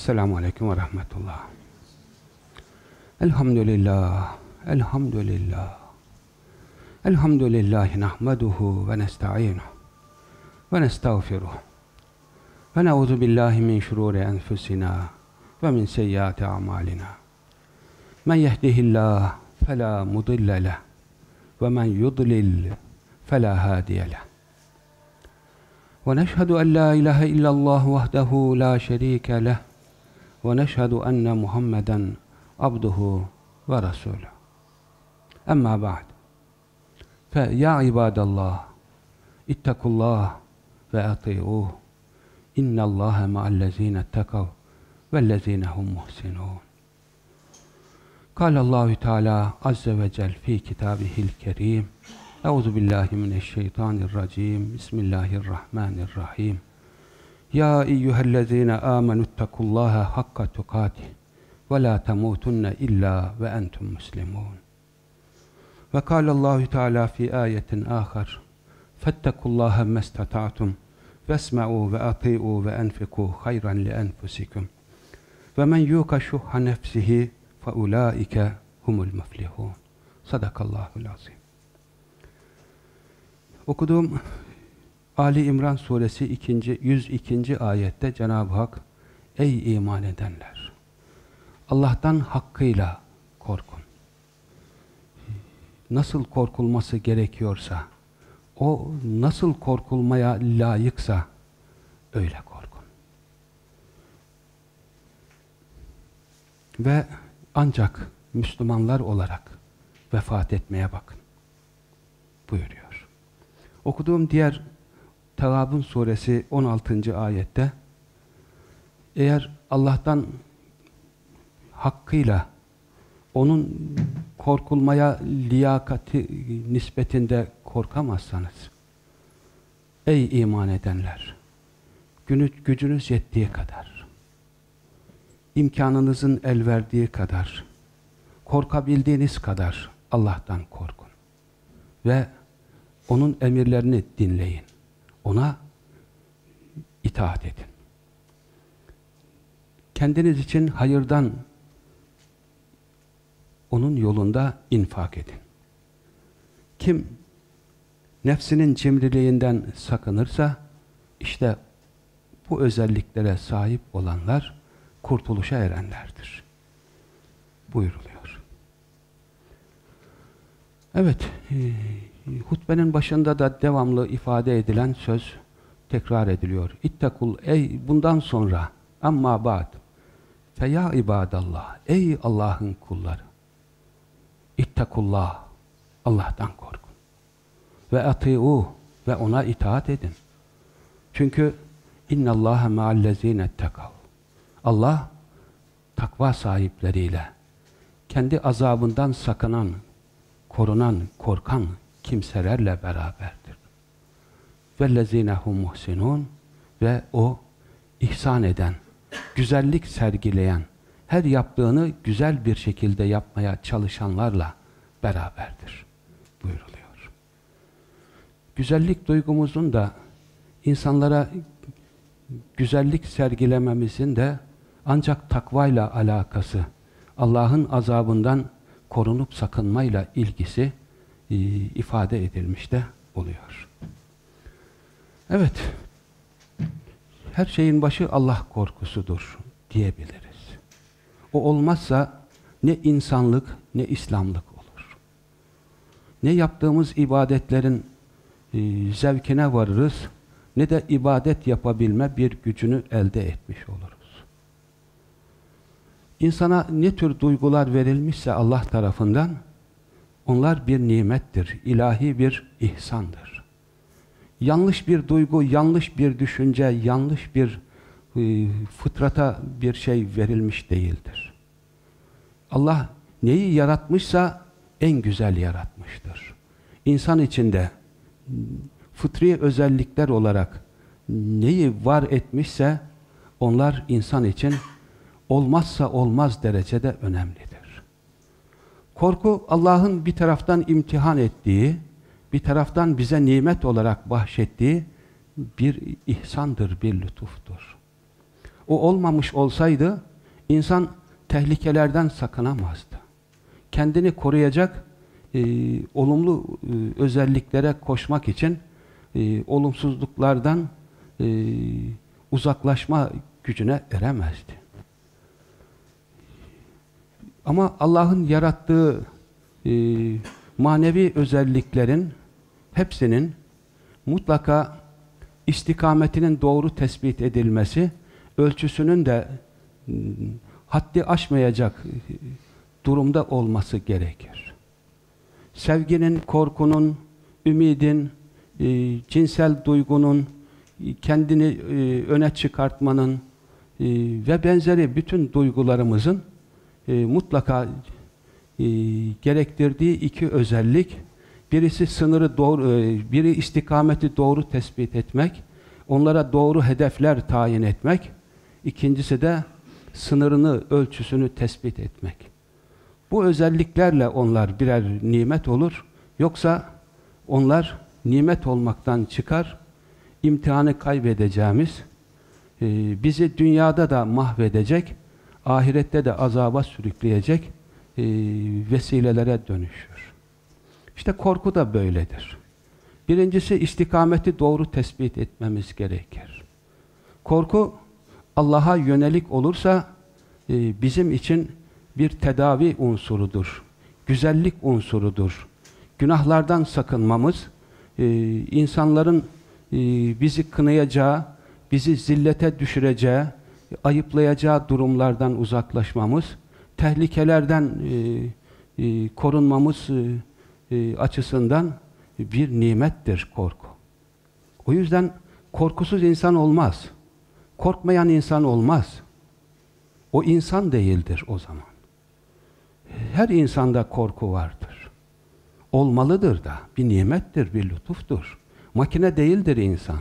Esselamu Aleyküm ve Rahmetullah. Elhamdülillah, elhamdülillah. Elhamdülillahi nahmeduhu ve nesta'inuhu ve nestağfiruhu. Ve ne'udhu billahi min şururi enfusina ve min seyyiati a'malina. Men yehdihillah fela mudille leh ve men yudlil fela hadiye leh. Ve neşhedü en la ilahe illallah vahdehu la şerike leh ve neşhedü enne Muhammeden abduhu ve rasuluhu. Emma ba'd. Fe ya ibadallah ittakullah ve ati'uh. İnnallâhe ma'allezîne ettekav vellezîne hum muhsinûn. Kâlallâhu Teâlâ azze ve cel fî kitâbihil kerîm. Euzu billahi mineşşeytanirracim. Bismillahirrahmanirrahim. Ya eyyühellezîne âmenüttekullâhe hakka tukâtih ve lâ temûtunne illâ ve entum muslimûn. Ve kâlallâhu Teâlâ fî âyetin âkhar. Fettekullâhe mestata'tum vesma'u ve ati'u ve enfiku hayran li enfusikum. Ve men yuka şuhha nefsihi fe ulaike humul muflihun. Sadakallahul azim. Okuduğum Ali İmran suresi 102. ayette Cenab-ı Hak, ey iman edenler! Allah'tan hakkıyla korkun. Nasıl korkulması gerekiyorsa, o nasıl korkulmaya layıksa öyle korkun. Ve ancak Müslümanlar olarak vefat etmeye bakın buyuruyor. Okuduğum diğer Tağabun suresi 16. ayette, eğer Allah'tan hakkıyla onun korkulmaya liyakati nispetinde korkamazsanız, ey iman edenler, gücünüz yettiği kadar, imkanınızın el verdiği kadar, korkabildiğiniz kadar Allah'tan korkun ve onun emirlerini dinleyin, ona itaat edin. Kendiniz için hayırdan onun yolunda infak edin. Kim nefsinin cimriliğinden sakınırsa, işte bu özelliklere sahip olanlar kurtuluşa erenlerdir buyuruluyor. Evet, hutbenin başında da devamlı ifade edilen söz tekrar ediliyor. İttekul, ey bundan sonra, amma ba'd, fe ya ibadallah, ey Allah'ın kulları, İttekullah, Allah'tan korkun. Ve ati'uh, ve ona itaat edin. Çünkü innallâhe me'allezîne ettekav. Allah, takva sahipleriyle, kendi azabından sakınan, korunan, korkan kimselerle beraberdir. Vellezîne hum muhsinûn, ve o, ihsan eden, güzellik sergileyen, her yaptığını güzel bir şekilde yapmaya çalışanlarla beraberdir buyuruluyor. Güzellik duygumuzun da, insanlara güzellik sergilememizin de ancak takvayla alakası, Allah'ın azabından korunup sakınmayla ilgisi ifade edilmiş de oluyor. Evet, her şeyin başı Allah korkusudur diyebiliriz. O olmazsa ne insanlık ne İslamlık olur. Ne yaptığımız ibadetlerin zevkine varırız, ne de ibadet yapabilme bir gücünü elde etmiş oluruz. İnsana ne tür duygular verilmişse Allah tarafından, onlar bir nimettir, ilahi bir ihsandır. Yanlış bir duygu, yanlış bir düşünce, yanlış bir fıtrata bir şey verilmiş değildir. Allah neyi yaratmışsa en güzel yaratmıştır. İnsan içinde fıtri özellikler olarak neyi var etmişse onlar insan için olmazsa olmaz derecede önemlidir. Korku Allah'ın bir taraftan imtihan ettiği, bir taraftan bize nimet olarak bahşettiği bir ihsandır, bir lütuftur. O olmamış olsaydı insan tehlikelerden sakınamazdı. Kendini koruyacak olumlu özelliklere koşmak için olumsuzluklardan uzaklaşma gücüne eremezdi. Ama Allah'ın yarattığı manevi özelliklerin hepsinin mutlaka istikametinin doğru tespit edilmesi, ölçüsünün de haddi aşmayacak durumda olması gerekir. Sevginin, korkunun, ümidin, cinsel duygunun, kendini öne çıkartmanın ve benzeri bütün duygularımızın mutlaka gerektirdiği iki özellik, birisi sınırı doğru, biri istikameti doğru tespit etmek, onlara doğru hedefler tayin etmek, ikincisi de sınırını, ölçüsünü tespit etmek. Bu özelliklerle onlar birer nimet olur, yoksa onlar nimet olmaktan çıkar, imtihanı kaybedeceğimiz, bizi dünyada da mahvedecek, ahirette de azaba sürükleyecek vesilelere dönüşür. İşte korku da böyledir. Birincisi istikameti doğru tespit etmemiz gerekir. Korku Allah'a yönelik olursa bizim için bir tedavi unsurudur, güzellik unsurudur. Günahlardan sakınmamız, insanların bizi kınayacağı, bizi zillete düşüreceği, ayıplayacağı durumlardan uzaklaşmamız, tehlikelerden korunmamız açısından bir nimettir korku. O yüzden korkusuz insan olmaz. Korkmayan insan olmaz. O insan değildir o zaman. Her insanda korku vardır. Olmalıdır da. Bir nimettir, bir lütuftur. Makine değildir insan.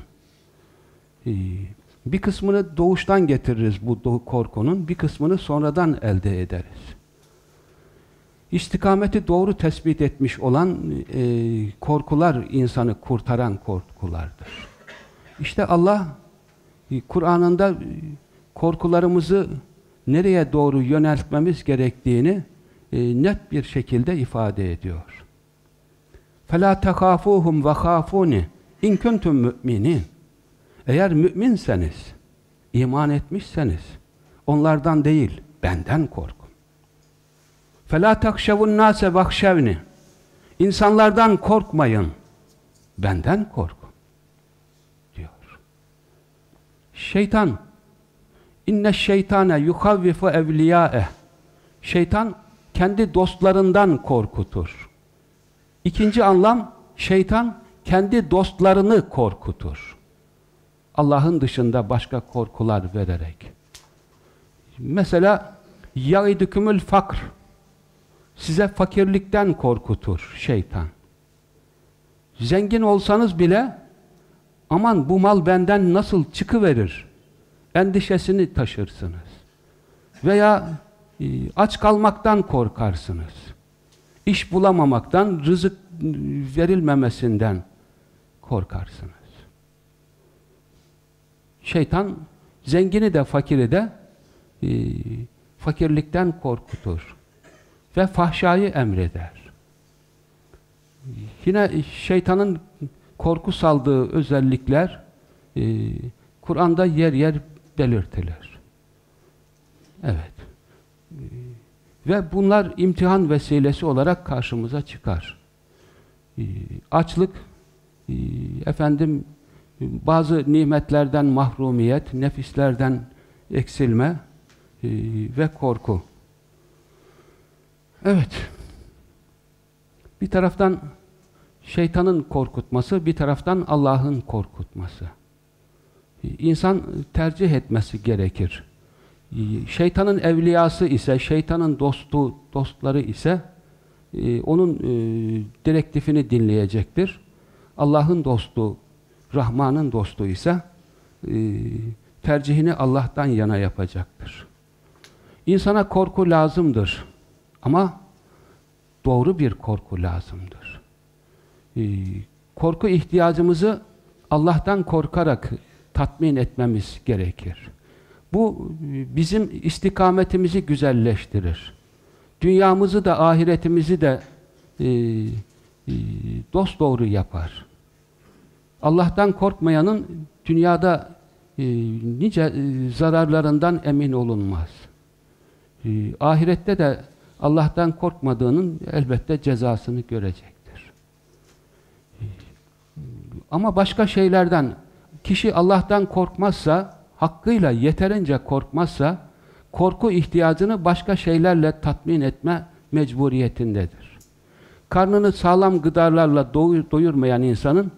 Bir kısmını doğuştan getiririz bu korkunun, bir kısmını sonradan elde ederiz. İstikameti doğru tespit etmiş olan korkular insanı kurtaran korkulardır. İşte Allah Kur'an'ında korkularımızı nereye doğru yöneltmemiz gerektiğini net bir şekilde ifade ediyor. فَلَا تَخَافُوهُمْ وَخَافُونِ اِنْ كُنْتُمْ مُؤْمِنِينَ. Eğer müminseniz, iman etmişseniz, onlardan değil, benden korkun. فَلَا تَخْشَوُ النَّاسَ وَخْشَوْنِ. İnsanlardan korkmayın, benden korkun diyor. Şeytan, inne şeytane yuhavvifu evliyaeh. Şeytan kendi dostlarından korkutur. İkinci anlam, şeytan kendi dostlarını korkutur. Allah'ın dışında başka korkular vererek. Mesela yaidukumul fakr. Size fakirlikten korkutur şeytan. Zengin olsanız bile aman bu mal benden nasıl çıkıverir endişesini taşırsınız. Veya aç kalmaktan korkarsınız. İş bulamamaktan, rızık verilmemesinden korkarsınız. Şeytan zengini de fakiri de fakirlikten korkutur ve fahşayı emreder. Yine şeytanın korku saldığı özellikler Kur'an'da yer yer belirtilir. Evet. Ve bunlar imtihan vesilesi olarak karşımıza çıkar. Açlık, bazı nimetlerden mahrumiyet, nefislerden eksilme ve korku. Evet. Bir taraftan şeytanın korkutması, bir taraftan Allah'ın korkutması. İnsan tercih etmesi gerekir. Şeytanın evliyası ise, şeytanın dostları ise onun direktifini dinleyecektir. Allah'ın dostu, Rahman'ın dostu ise tercihini Allah'tan yana yapacaktır. İnsana korku lazımdır. Ama doğru bir korku lazımdır. Korku ihtiyacımızı Allah'tan korkarak tatmin etmemiz gerekir. Bu bizim istikametimizi güzelleştirir. Dünyamızı da ahiretimizi de dosdoğru yapar. Allah'tan korkmayanın dünyada nice zararlarından emin olunmaz. Ahirette de Allah'tan korkmadığının elbette cezasını görecektir. Ama başka şeylerden kişi Allah'tan korkmazsa, hakkıyla yeterince korkmazsa, korku ihtiyacını başka şeylerle tatmin etme mecburiyetindedir. Karnını sağlam gıdalarla doyurmayan insanın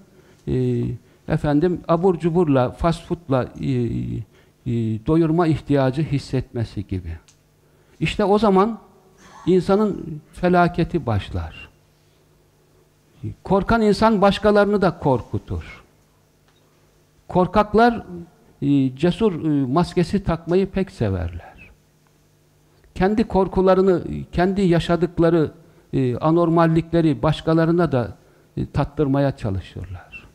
abur cuburla, fast foodla doyurma ihtiyacı hissetmesi gibi. İşte o zaman insanın felaketi başlar. Korkan insan başkalarını da korkutur. Korkaklar cesur maskesi takmayı pek severler. Kendi korkularını, kendi yaşadıkları anormallikleri başkalarına da tattırmaya çalışırlar.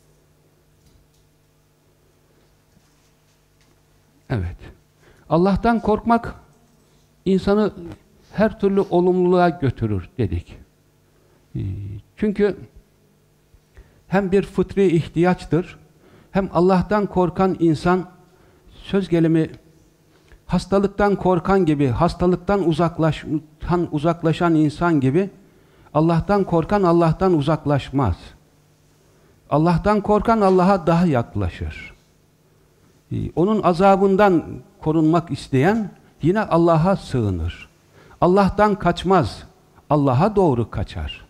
Evet. Allah'tan korkmak insanı her türlü olumluluğa götürür dedik. Çünkü hem bir fıtri ihtiyaçtır, hem Allah'tan korkan insan, söz gelimi hastalıktan korkan gibi, hastalıktan uzaklaşan insan gibi, Allah'tan korkan Allah'tan uzaklaşmaz. Allah'tan korkan Allah'a daha yaklaşır. Onun azabından korunmak isteyen yine Allah'a sığınır. Allah'tan kaçmaz, Allah'a doğru kaçar.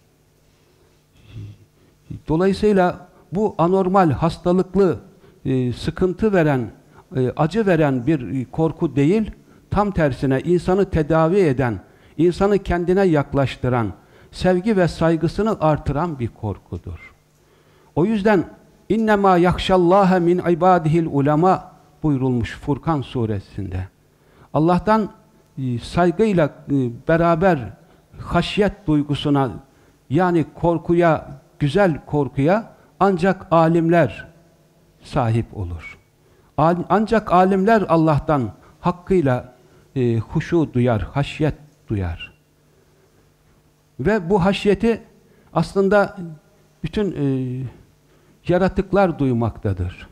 Dolayısıyla bu anormal, hastalıklı, sıkıntı veren, acı veren bir korku değil, tam tersine insanı tedavi eden, insanı kendine yaklaştıran, sevgi ve saygısını artıran bir korkudur. O yüzden İnnemâ yakşallâhe min ibâdihil ulema buyurulmuş Furkan suresinde. Allah'tan saygıyla beraber haşyet duygusuna, yani korkuya, güzel korkuya ancak alimler sahip olur. Ancak alimler Allah'tan hakkıyla huşu duyar, haşyet duyar. Ve bu haşyeti aslında bütün yaratıklar duymaktadır.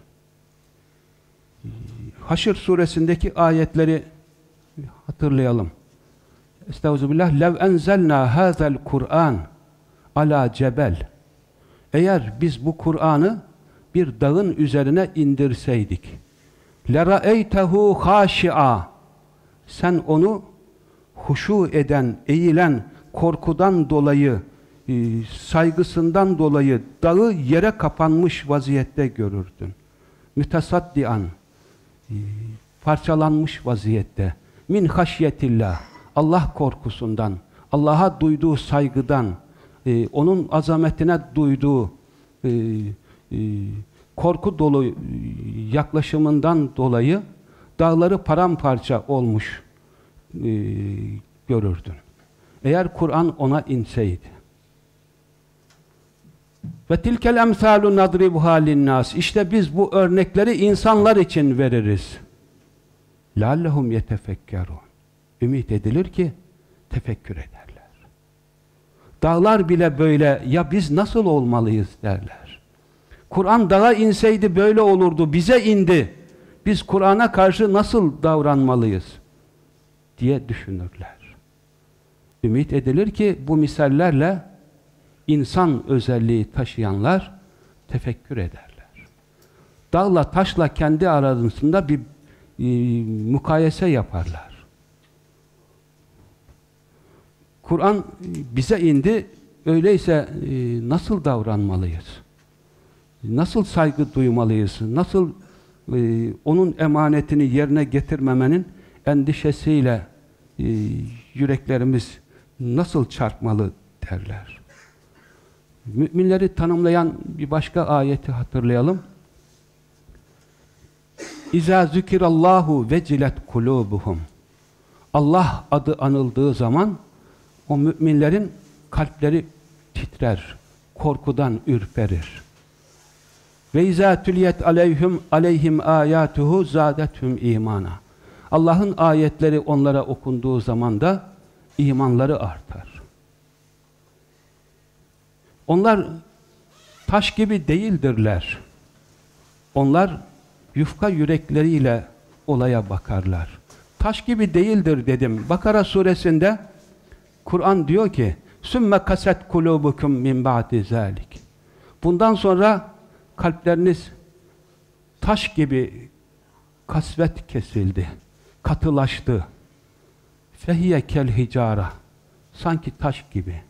Haşr suresindeki ayetleri hatırlayalım. Estağfirullah. Lev enzelna hazel Kur'an ala cebel. Eğer biz bu Kur'an'ı bir dağın üzerine indirseydik, lera'eytehu haşi'a, sen onu huşu eden, eğilen, korkudan dolayı, saygısından dolayı dağı yere kapanmış vaziyette görürdün. Mütesaddian, parçalanmış vaziyette. Min haşyetillah, Allah korkusundan, Allah'a duyduğu saygıdan, onun azametine duyduğu korku dolu yaklaşımından dolayı dağları paramparça olmuş görürdün. Eğer Kur'an ona inseydi. Ve tilkel emsalu nadribuha linnas. İşte biz bu örnekleri insanlar için veririz. Lallehum yetefekkerun. Ümit edilir ki tefekkür ederler. Dağlar bile böyle, ya biz nasıl olmalıyız derler. Kur'an dağa inseydi böyle olurdu, bize indi. Biz Kur'an'a karşı nasıl davranmalıyız diye düşünürler. Ümit edilir ki bu misallerle insan özelliği taşıyanlar tefekkür ederler. Dağla taşla kendi arasında bir mukayese yaparlar. Kur'an bize indi, öyleyse nasıl davranmalıyız? Nasıl saygı duymalıyız? Nasıl onun emanetini yerine getirmemenin endişesiyle yüreklerimiz nasıl çarpmalı derler. Müminleri tanımlayan bir başka ayeti hatırlayalım. İzâ zükirallahu vecilet kulûbuhum. Allah adı anıldığı zaman o müminlerin kalpleri titrer, korkudan ürperir. Ve izâ tüliyet aleyhim âyâtuhu zâdethum imana. Allah'ın ayetleri onlara okunduğu zaman da imanları artar. Onlar taş gibi değildirler. Onlar yufka yürekleriyle olaya bakarlar. Taş gibi değildir dedim. Bakara suresinde Kur'an diyor ki sümme kaset kulubukum min ba'di zalik. Bundan sonra kalpleriniz taş gibi kasvet kesildi, katılaştı. Fehiye kel hicara. Sanki taş gibi.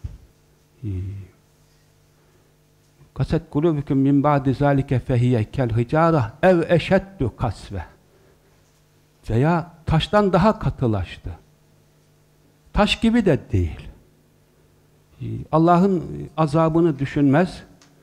Kaset kulubukum min ba'di zalike fehiye kel hicara ev eşeddu kasve. Veya taştan daha katılaştı. Taş gibi de değil. Allah'ın azabını düşünmez,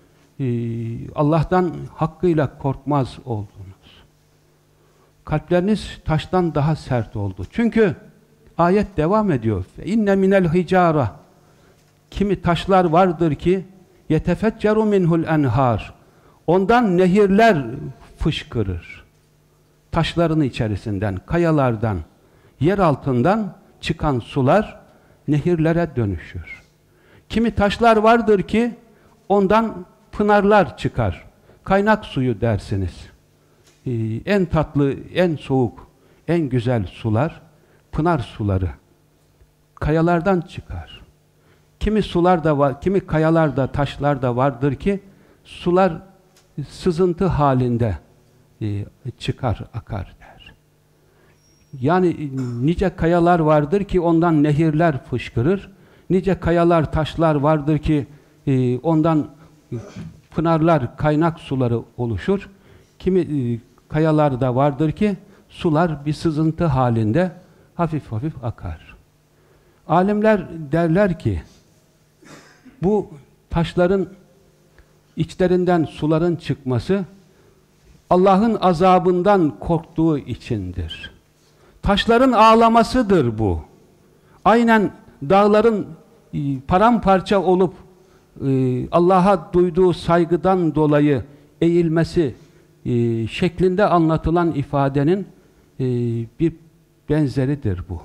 Allah'tan hakkıyla korkmaz oldunuz. Kalpleriniz taştan daha sert oldu. Çünkü ayet devam ediyor. İnne minel hicara. Kimi taşlar vardır ki yetefecceru minhul enhar. Ondan nehirler fışkırır. Taşların içerisinden, kayalardan, yer altından çıkan sular nehirlere dönüşür. Kimi taşlar vardır ki ondan pınarlar çıkar. Kaynak suyu dersiniz. En tatlı, en soğuk, en güzel sular pınar suları. Kayalardan çıkar. Kimi sular da var, kimi kayalarda, taşlar da vardır ki sular sızıntı halinde çıkar, akar der. Yani nice kayalar vardır ki ondan nehirler fışkırır. Nice kayalar, taşlar vardır ki ondan pınarlar, kaynak suları oluşur. Kimi kayalar da vardır ki sular bir sızıntı halinde hafif hafif akar. Alimler derler ki bu taşların içlerinden suların çıkması Allah'ın azabından korktuğu içindir. Taşların ağlamasıdır bu. Aynen dağların paramparça olup Allah'a duyduğu saygıdan dolayı eğilmesi şeklinde anlatılan ifadenin bir benzeridir bu.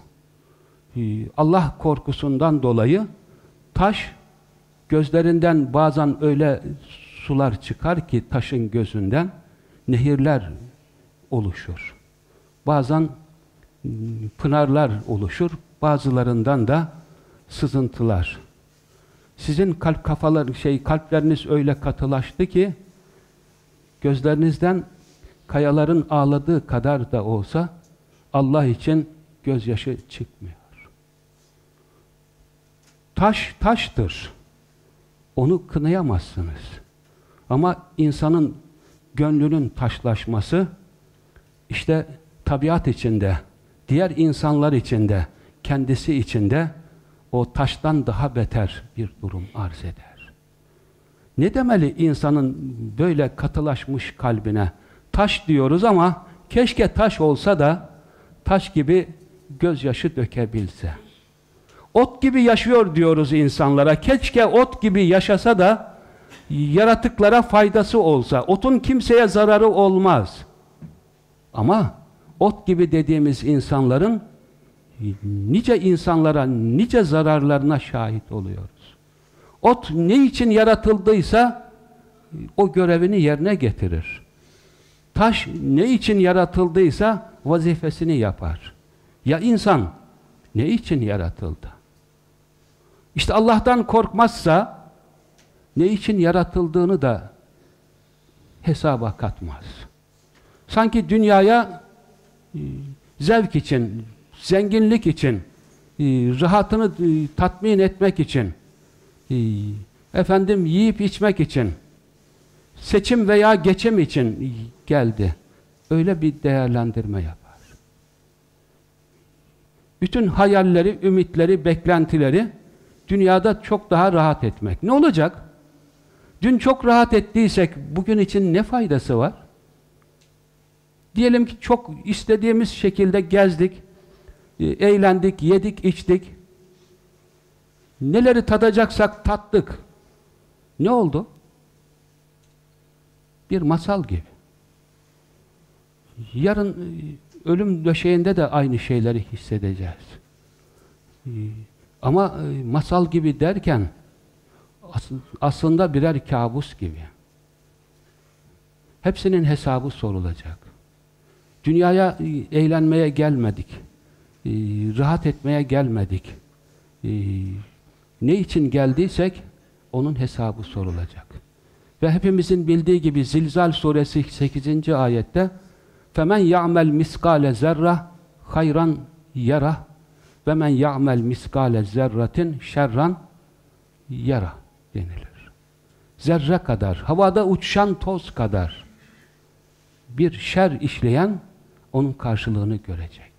Allah korkusundan dolayı taş gözlerinden bazen öyle sular çıkar ki taşın gözünden nehirler oluşur. Bazen pınarlar oluşur, bazılarından da sızıntılar. Sizin kalpleriniz öyle katılaştı ki gözlerinizden kayaların ağladığı kadar da olsa Allah için gözyaşı çıkmıyor. Taş taştır. Onu kınayamazsınız. Ama insanın gönlünün taşlaşması işte tabiat içinde, diğer insanlar içinde, kendisi içinde o taştan daha beter bir durum arz eder. Ne demeli insanın böyle katılaşmış kalbine? Taş diyoruz ama keşke taş olsa da taş gibi gözyaşı dökebilse. Ot gibi yaşıyor diyoruz insanlara. Keşke ot gibi yaşasa da yaratıklara faydası olsa. Otun kimseye zararı olmaz. Ama ot gibi dediğimiz insanların nice insanlara, nice zararlarına şahit oluyoruz. Ot ne için yaratıldıysa o görevini yerine getirir. Taş ne için yaratıldıysa vazifesini yapar. Ya insan ne için yaratıldı? İşte Allah'tan korkmazsa ne için yaratıldığını da hesaba katmaz. Sanki dünyaya zevk için, zenginlik için, rahatını tatmin etmek için, yiyip içmek için, seçim veya geçim için geldi. Öyle bir değerlendirme yapar. Bütün hayalleri, ümitleri, beklentileri dünyada çok daha rahat etmek. Ne olacak? Dün çok rahat ettiysek bugün için ne faydası var? Diyelim ki çok istediğimiz şekilde gezdik, eğlendik, yedik, içtik. Neleri tadacaksak tattık. Ne oldu? Bir masal gibi. Yarın ölüm döşeğinde de aynı şeyleri hissedeceğiz. Ama masal gibi derken aslında birer kabus gibi. Hepsinin hesabı sorulacak. Dünyaya eğlenmeye gelmedik. Rahat etmeye gelmedik. Ne için geldiysek onun hesabı sorulacak. Ve hepimizin bildiği gibi Zilzal suresi 8. ayette فَمَنْ يَعْمَلْ مِسْقَالَ زَرَّةٍ خَيْرًا يَرَهُ وَمَنْ يَعْمَلْ مِسْقَالَ زَرَّةٍ شَرًّا يَرَهُ denilir. Zerre kadar, havada uçuşan toz kadar bir şer işleyen onun karşılığını görecek.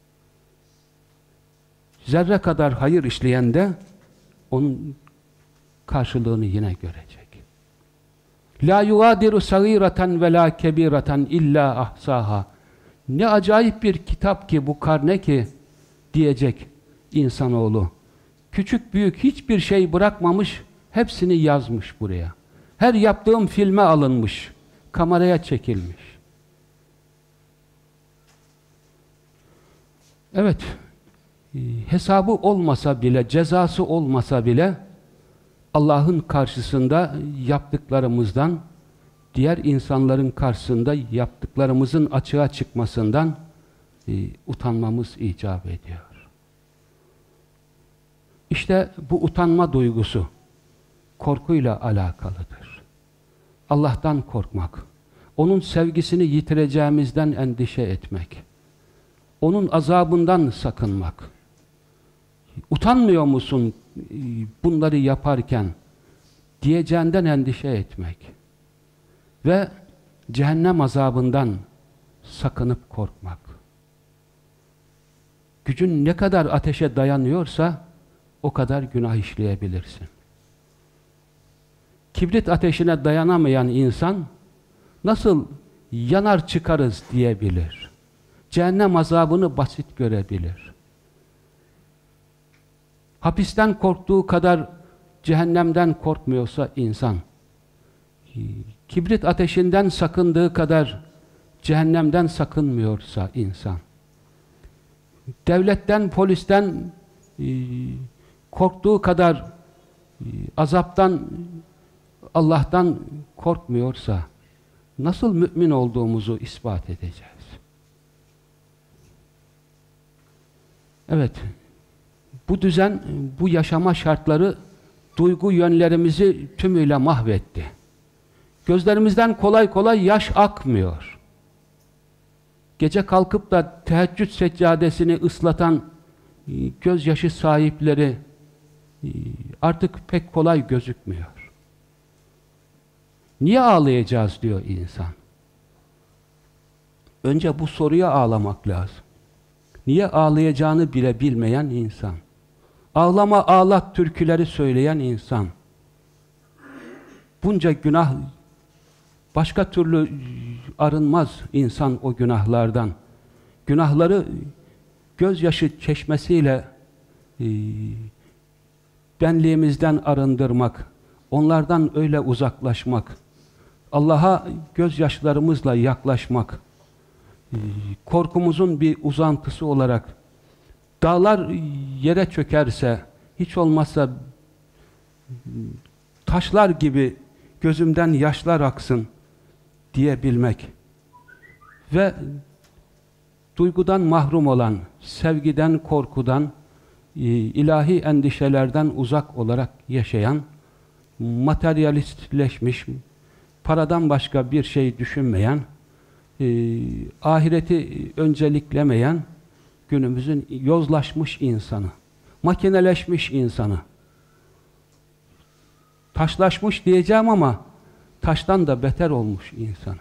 Zerre kadar hayır işleyen de onun karşılığını yine görecek. La yugadiru sagireten ve la kebireten illa ahsaha. Ne acayip bir kitap ki bu karne ki diyecek insanoğlu. Küçük büyük hiçbir şey bırakmamış, hepsini yazmış buraya. Her yaptığım filme alınmış, kameraya çekilmiş. Evet, hesabı olmasa bile, cezası olmasa bile Allah'ın karşısında yaptıklarımızdan, diğer insanların karşısında yaptıklarımızın açığa çıkmasından utanmamız icap ediyor. İşte bu utanma duygusu korkuyla alakalıdır. Allah'tan korkmak, onun sevgisini yitireceğimizden endişe etmek, onun azabından sakınmak. Utanmıyor musun bunları yaparken diyeceğinden endişe etmek ve cehennem azabından sakınıp korkmak. Gücün ne kadar ateşe dayanıyorsa o kadar günah işleyebilirsin. Kibrit ateşine dayanamayan insan nasıl yanar çıkarız diyebilir. Cehennem azabını basit görebilir. Hapisten korktuğu kadar cehennemden korkmuyorsa insan, kibrit ateşinden sakındığı kadar cehennemden sakınmıyorsa insan, devletten, polisten korktuğu kadar azaptan, Allah'tan korkmuyorsa nasıl mümin olduğumuzu ispat edeceğiz? Evet, bu düzen, bu yaşama şartları duygu yönlerimizi tümüyle mahvetti. Gözlerimizden kolay kolay yaş akmıyor. Gece kalkıp da teheccüd seccadesini ıslatan gözyaşı sahipleri artık pek kolay gözükmüyor. Niye ağlayacağız diyor insan. Önce bu soruya ağlamak lazım. Niye ağlayacağını bile bilmeyen insan. Ağlama ağlat türküleri söyleyen insan. Bunca günah, başka türlü arınmaz insan o günahlardan. Günahları gözyaşı çeşmesiyle benliğimizden arındırmak, onlardan öyle uzaklaşmak, Allah'a gözyaşlarımızla yaklaşmak, korkumuzun bir uzantısı olarak dağlar yere çökerse, hiç olmazsa taşlar gibi gözümden yaşlar aksın diyebilmek ve duygudan mahrum olan, sevgiden, korkudan, ilahi endişelerden uzak olarak yaşayan, materyalistleşmiş, paradan başka bir şey düşünmeyen, ahireti önceliklemeyen günümüzün yozlaşmış insanı, makineleşmiş insanı, taşlaşmış diyeceğim ama taştan da beter olmuş insanı.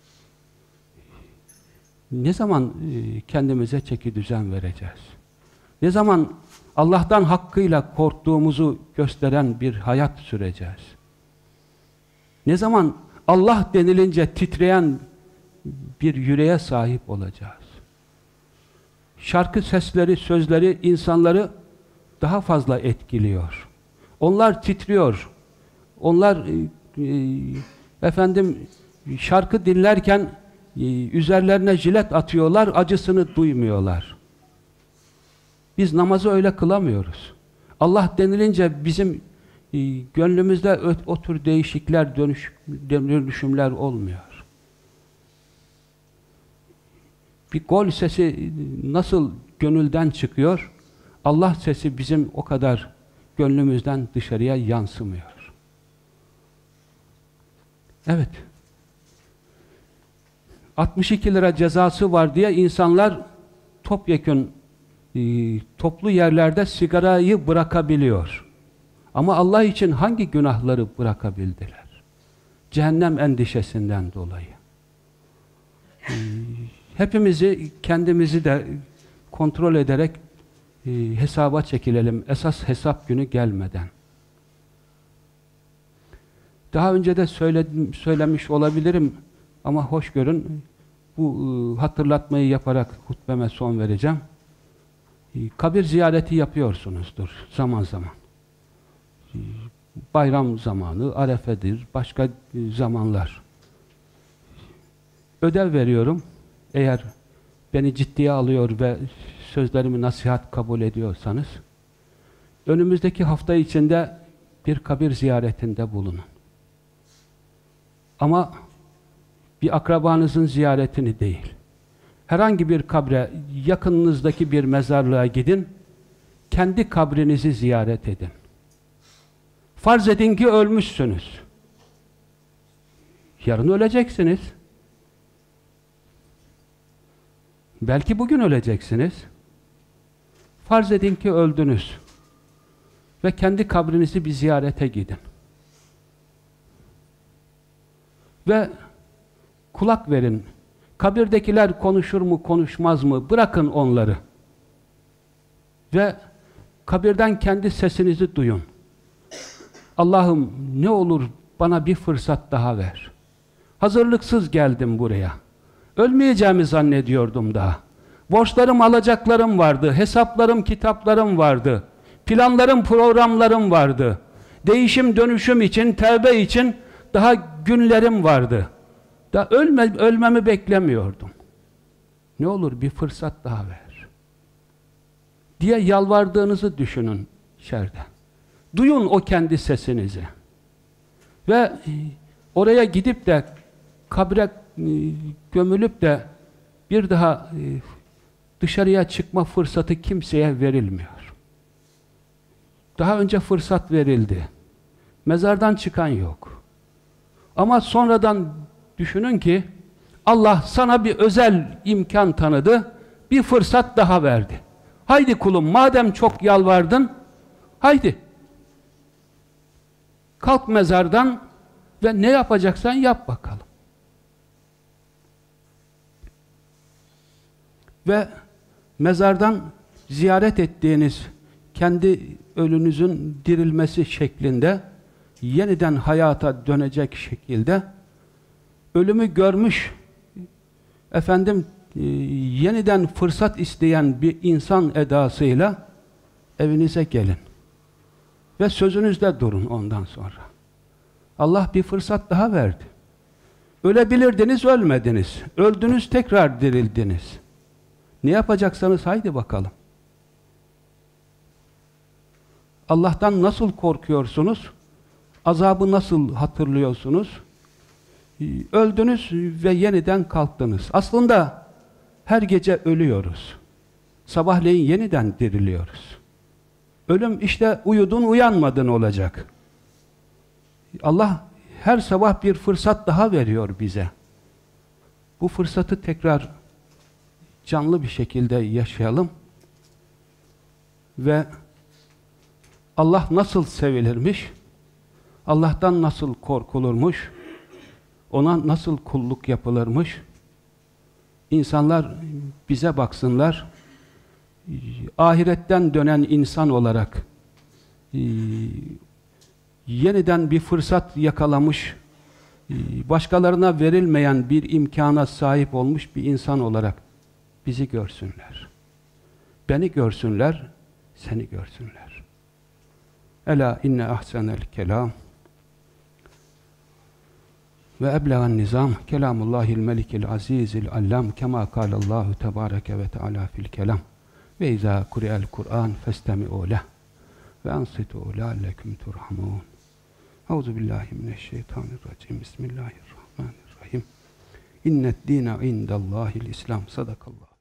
Ne zaman kendimize çekidüzen vereceğiz? Ne zaman Allah'tan hakkıyla korktuğumuzu gösteren bir hayat süreceğiz? Ne zaman Allah denilince titreyen bir yüreğe sahip olacağız? Şarkı sesleri, sözleri insanları daha fazla etkiliyor. Onlar titriyor. Onlar şarkı dinlerken üzerlerine jilet atıyorlar, acısını duymuyorlar. Biz namazı öyle kılamıyoruz. Allah denilince bizim gönlümüzde o tür değişikler, dönüşümler olmuyor. Bir gol sesi nasıl gönülden çıkıyor, Allah sesi bizim o kadar gönlümüzden dışarıya yansımıyor. Evet. 62 lira cezası var diye insanlar topyekün toplu yerlerde sigarayı bırakabiliyor. Ama Allah için hangi günahları bırakabildiler? Cehennem endişesinden dolayı. Hepimizi, kendimizi de kontrol ederek hesaba çekilelim. Esas hesap günü gelmeden. Daha önce de söylemiş olabilirim ama hoş görün. Bu hatırlatmayı yaparak hutbeme son vereceğim. Kabir ziyareti yapıyorsunuzdur zaman zaman. Bayram zamanı, arefedir, başka zamanlar. Ödev veriyorum. Eğer beni ciddiye alıyor ve sözlerimi nasihat kabul ediyorsanız, önümüzdeki hafta içinde bir kabir ziyaretinde bulunun. Ama bir akrabanızın ziyaretini değil. Herhangi bir kabre, yakınınızdaki bir mezarlığa gidin, kendi kabrinizi ziyaret edin. Farz edin ki ölmüşsünüz. Yarın öleceksiniz. Belki bugün öleceksiniz. Farz edin ki öldünüz. Ve kendi kabrinizi bir ziyarete gidin. Ve kulak verin. Kabirdekiler konuşur mu, konuşmaz mı? Bırakın onları. Ve kabirden kendi sesinizi duyun. Allah'ım ne olur bana bir fırsat daha ver. Hazırlıksız geldim buraya. Ölmeyeceğimi zannediyordum daha. Borçlarım, alacaklarım vardı. Hesaplarım, kitaplarım vardı. Planlarım, programlarım vardı. Değişim, dönüşüm için, tevbe için daha günlerim vardı. Daha ölmemi beklemiyordum. Ne olur bir fırsat daha ver. Diye yalvardığınızı düşünün içeride. Duyun o kendi sesinizi. Ve oraya gidip de kabre gömülüp de bir daha dışarıya çıkma fırsatı kimseye verilmiyor. Daha önce fırsat verildi. Mezardan çıkan yok. Ama sonradan düşünün ki Allah sana bir özel imkan tanıdı, bir fırsat daha verdi. Haydi kulum, madem çok yalvardın, haydi. Kalk mezardan ve ne yapacaksan yap bakalım. Ve mezardan ziyaret ettiğiniz kendi ölünüzün dirilmesi şeklinde yeniden hayata dönecek şekilde ölümü görmüş yeniden fırsat isteyen bir insan edasıyla evinize gelin. Ve sözünüzde durun ondan sonra. Allah bir fırsat daha verdi. Ölebilirdiniz, ölmediniz. Öldünüz, tekrar dirildiniz. Ne yapacaksanız haydi bakalım. Allah'tan nasıl korkuyorsunuz? Azabı nasıl hatırlıyorsunuz? Öldünüz ve yeniden kalktınız. Aslında her gece ölüyoruz. Sabahleyin yeniden diriliyoruz. Ölüm işte uyudun uyanmadın olacak. Allah her sabah bir fırsat daha veriyor bize. Bu fırsatı tekrar canlı bir şekilde yaşayalım. Ve Allah nasıl sevilirmiş? Allah'tan nasıl korkulurmuş? Ona nasıl kulluk yapılırmış? İnsanlar bize baksınlar. Ahiretten dönen insan olarak yeniden bir fırsat yakalamış, başkalarına verilmeyen bir imkana sahip olmuş bir insan olarak bizi görsünler. Beni görsünler, seni görsünler. Ela inne ahsenel kelam ve eblegan nizam kelamullahil melikil azizil allam kema kâlallahu tebâreke ve teâlâ fil kelam ve izâ kuri'el Kur'an festemi'û leh ve ansitû leallekum turhamûn. Euzubillahimineşşeytanirracim. Bismillahirrahmanirrahim. İnned dîne indallâhil İslam. Sadakallah.